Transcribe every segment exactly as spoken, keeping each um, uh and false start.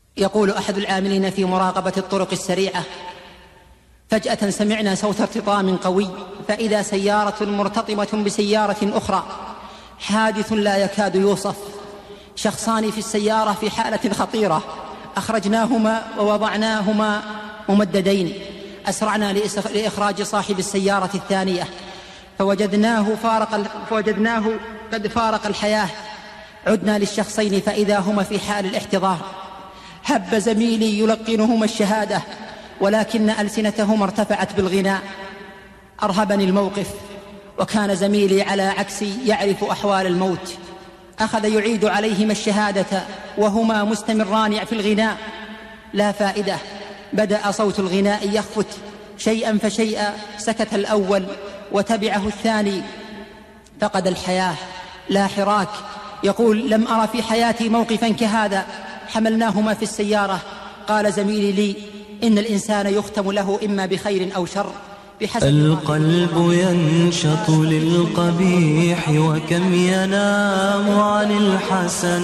يقول أحد العاملين في مراقبة الطرق السريعة: فجأة سمعنا صوت ارتطام قوي، فإذا سيارة مرتطمة بسيارة أخرى، حادث لا يكاد يوصف. شخصان في السيارة في حالة خطيرة، أخرجناهما ووضعناهما ممددين. أسرعنا لإخراج صاحب السيارة الثانية فوجدناه, فارق فوجدناه قد فارق الحياة. عدنا للشخصين فإذا هما في حال الاحتضار. هب زميلي يلقنهما الشهادة، ولكن ألسنتهما ارتفعت بالغناء. أرهبني الموقف، وكان زميلي على عكسي يعرف أحوال الموت. أخذ يعيد عليهما الشهادة وهما مستمران في الغناء. لا فائدة، بدأ صوت الغناء يخفت شيئا فشيئا. سكت الأول وتبعه الثاني، فقد الحياة لا حراك. يقول: لم أرى في حياتي موقفا كهذا. حملناهما في السيارة. قال زميلي لي: إن الإنسان يختم له إما بخير أو شر بحسب القلب ينشط للقبيح وكم ينام عن الحسن.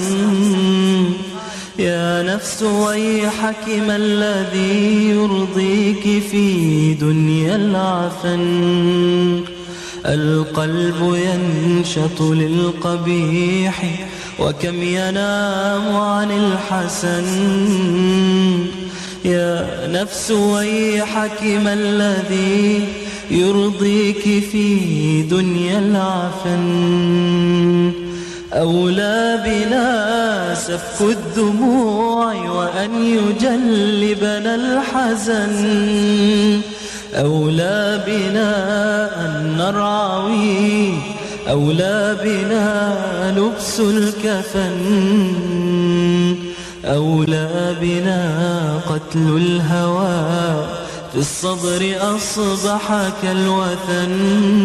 يا نفس ويحك ما الذي يرضيك في دنيا العفن. القلب ينشط للقبيح وكم ينام عن الحسن. يا نفس ويحك ما الذي يرضيك في دنيا العفن. أولى بنا سفك الدموع وأن يجلبنا الحزن. أولى بنا أن نرعوي، أولى بنا لبس الكفن. أولى بنا قتل الهوى، في الصبر أصبح كالوثن.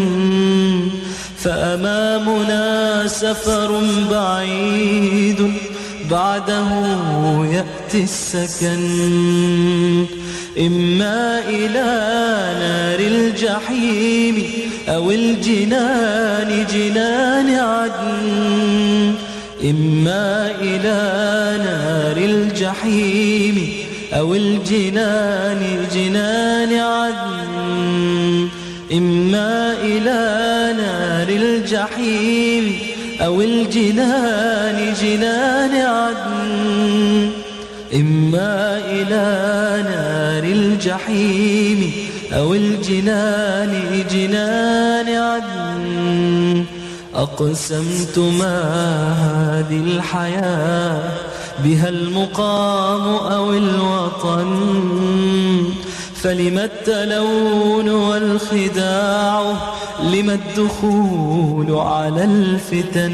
فأمامنا سفر بعيد بعده يأتي السكن. إما إلى نار الجحيم أو الجنان جنان عدن. إما إلى نار الجحيم أو الجنان جنان عدن. إما إلى نار الجحيم أو الجنان جنان عدن. إما إلى نار الجحيم أو الجنان جنان عدن. أقسمت ما هذه الحياة بها المقام أو الوطن. فلما التلون والخداع، لما الدخول على الفتن.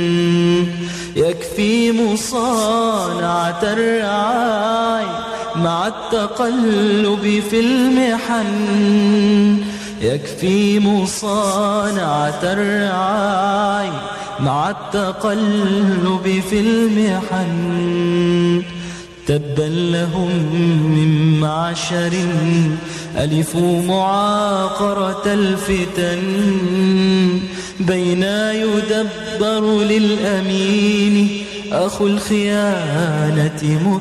يكفي مصانعة الرعاي مع التقلب في المحن. يكفي مصانعة الرعاي مع التقلب في المحن. تبا لهم من معشر ألفوا معاقرة الفتن. بينا يدبر للأمين أخو الخيانة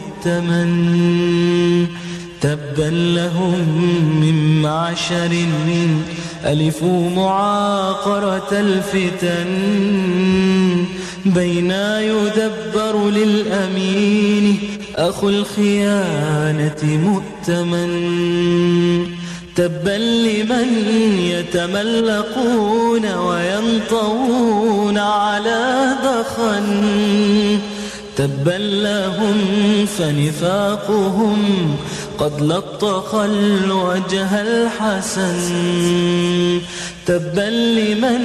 مؤتمن. تبا لهم من معشر ألفوا معاقرة الفتن. بينا يدبر للأمين أخو الخيانة مؤتمن. تبا لمن يتملقون وينطوون على دخن. تبا لهم فنفاقهم قد لطخ الوجه الحسن. تبا لمن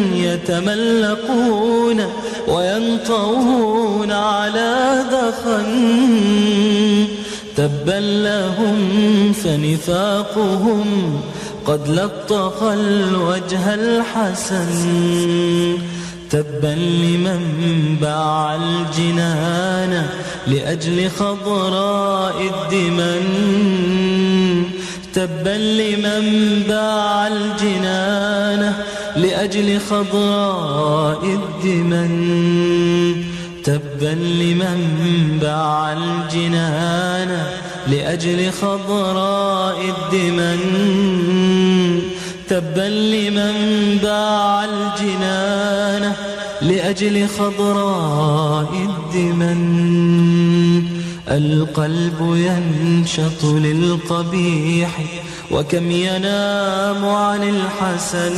يتملقون وينطوون على دخن. تبا لهم فنفاقهم قد لطخ الوجه الحسن. تبا لمن باع الجنان لأجل خضراء الدمن. تبا لمن باع الجنان لأجل خضراء الدمن. تبا تبا لمن باع الجنان لأجل خضراء الدمن تبا لمن باع الجنان لأجل خضراء الدمن القلب ينشط للقبيح وكم ينام عن الحسن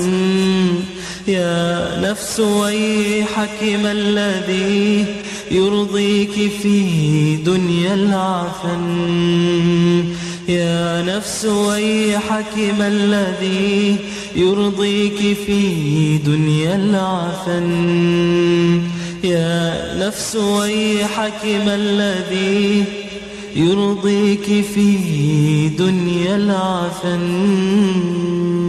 يا نفس ويحك ما الذي يرضيك في دنيا العفن يا نفس ويحك ما الذي يرضيك في دنيا العفن يا نفس ويحك ما الذي يرضيك في دنيا العفن